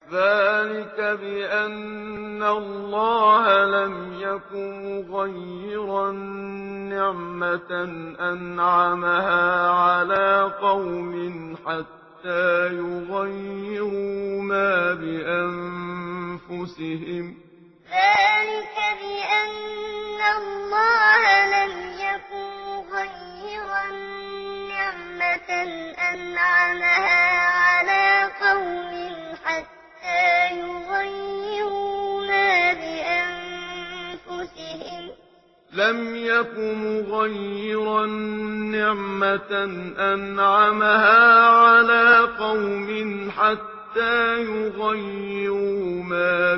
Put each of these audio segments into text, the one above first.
ذلك بأن الله لم يكن مغيرا نعمة أنعمها على قوم حتى يغيروا ما بأنفسهم. ذلك بأن الله لم يكن مغيرا نعمة أنعمها على قوم حتى يغيروا ما بأنفسهم. لم يكن مغيرا نعمة أنعمها على قوم حتى يغيروا ما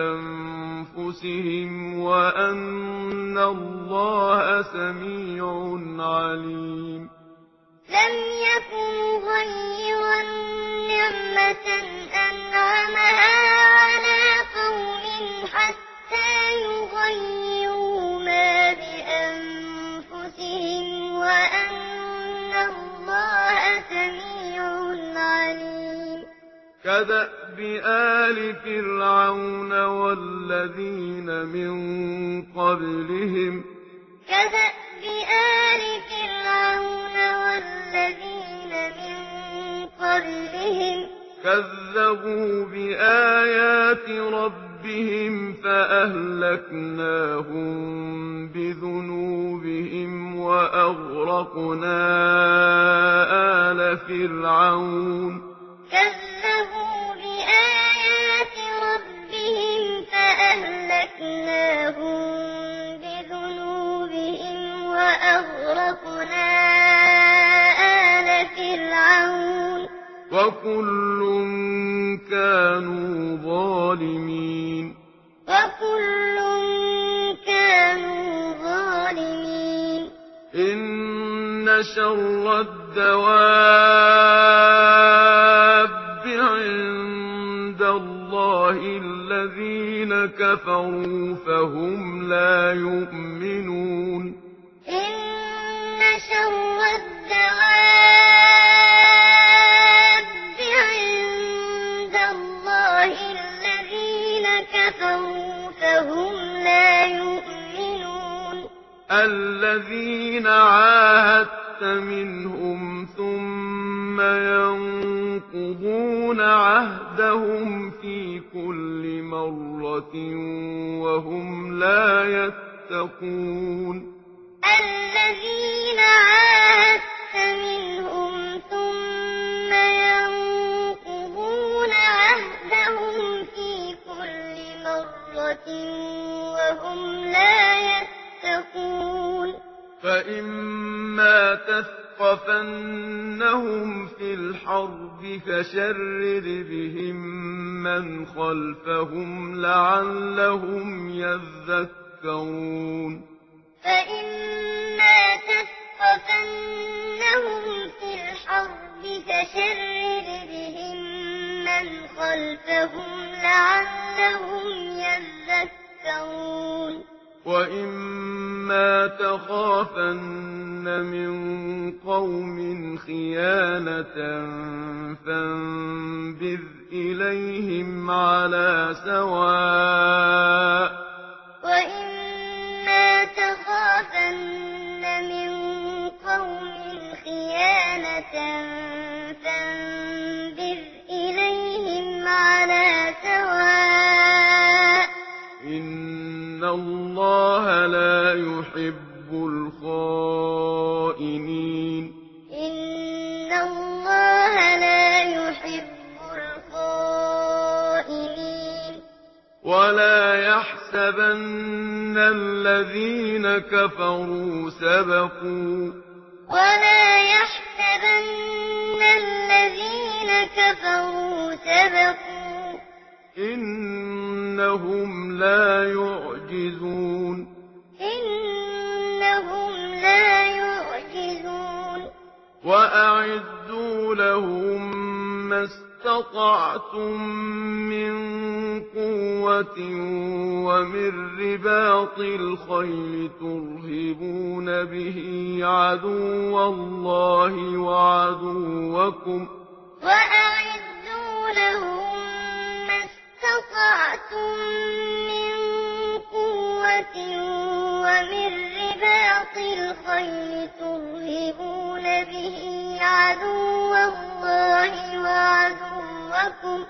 بأنفسهم وأن الله سميع عليم. لم يكن مغيرا نعمة أنعمها على قوم حتى يغيروا ما بأنفسهم وأن الله سميع عليم. كدأب آل فرعون والذين من قبلهم. كدأب آل فرعون والذين من قبلهم. كذبوا بآيات ربهم فأهلكناهم بذنوبهم وأغرقنا آل فرعون. كذبوا بآيات ربهم فأهلكناهم بذنوبهم وأغرقنا آل فرعون. وكل كانوا ظالمين. وكل كانوا ظالمين. إن شر الدواب عند الله الذين كفروا فهم لا يؤمنون. إن شر الدواب عند الله الذين كفروا فهم لا يؤمنون. الذين عاهدت منهم ثم ينقضون عهدهم في كل مرة وهم لا يتقون. الذين عاهدت منهم ثم ينقضون عهدهم في كل مرة وهم لا يتقون. فإما تثقفنهم في الحرب فشرد بهم من خلفهم لعلهم يذكرون. فإما تثقفنهم في الحرب فشرد بهم من خلفهم لعلهم يذكرون. وإما تخافن من قوم خيانة فانبذ إليهم على سواء. وإما تخافن من قوم خيانة فانبذ إليهم على سواء. إن الله لا يحب الخائنين. إن الله لا يحب الخائنين. ولا يحسبن الذين كفروا سبقوا. ولا يحسبن الذين كفروا سبقوا. إنهم لا يعجزون. إنهم لا يعجزون. وأعدوا لهم ما استطعتم من قوة ومن رباط الخيل ترهبون به عدو الله وعدوكم. وأعدوا لهم ما الخيل ترهبون به عدو الله وعدوكم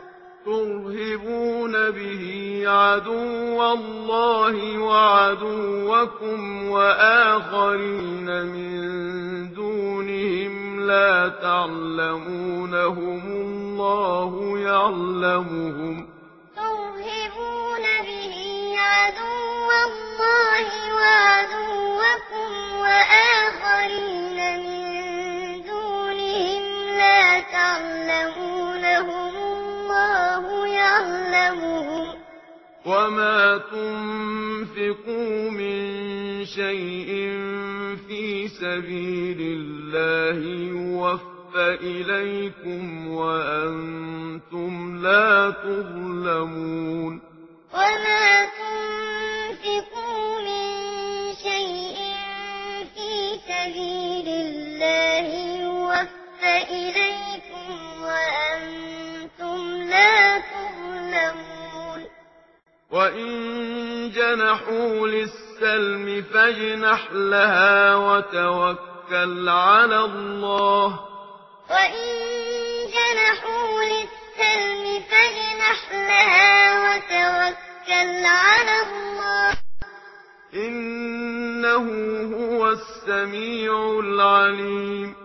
وآخرين من دونهم لا تعلمونهم الله يعلمهم ترهبون به عدو الله وعدوكم وآخرين من دونهم لا تعلمونهم الله يعلمهم وما تنفقوا من شيء في سبيل الله يوفى إليكم وأنتم لا تظلمون وما تنفقوا من شيء في سبيل الله يوفى إليكم وأنتم لا تظلمون وإن جنحوا للسلم فاجنح لها وتوكل على الله وإن جنحوا للسلم فاجنح لها وتوكل على الله إنه هو السميع العليم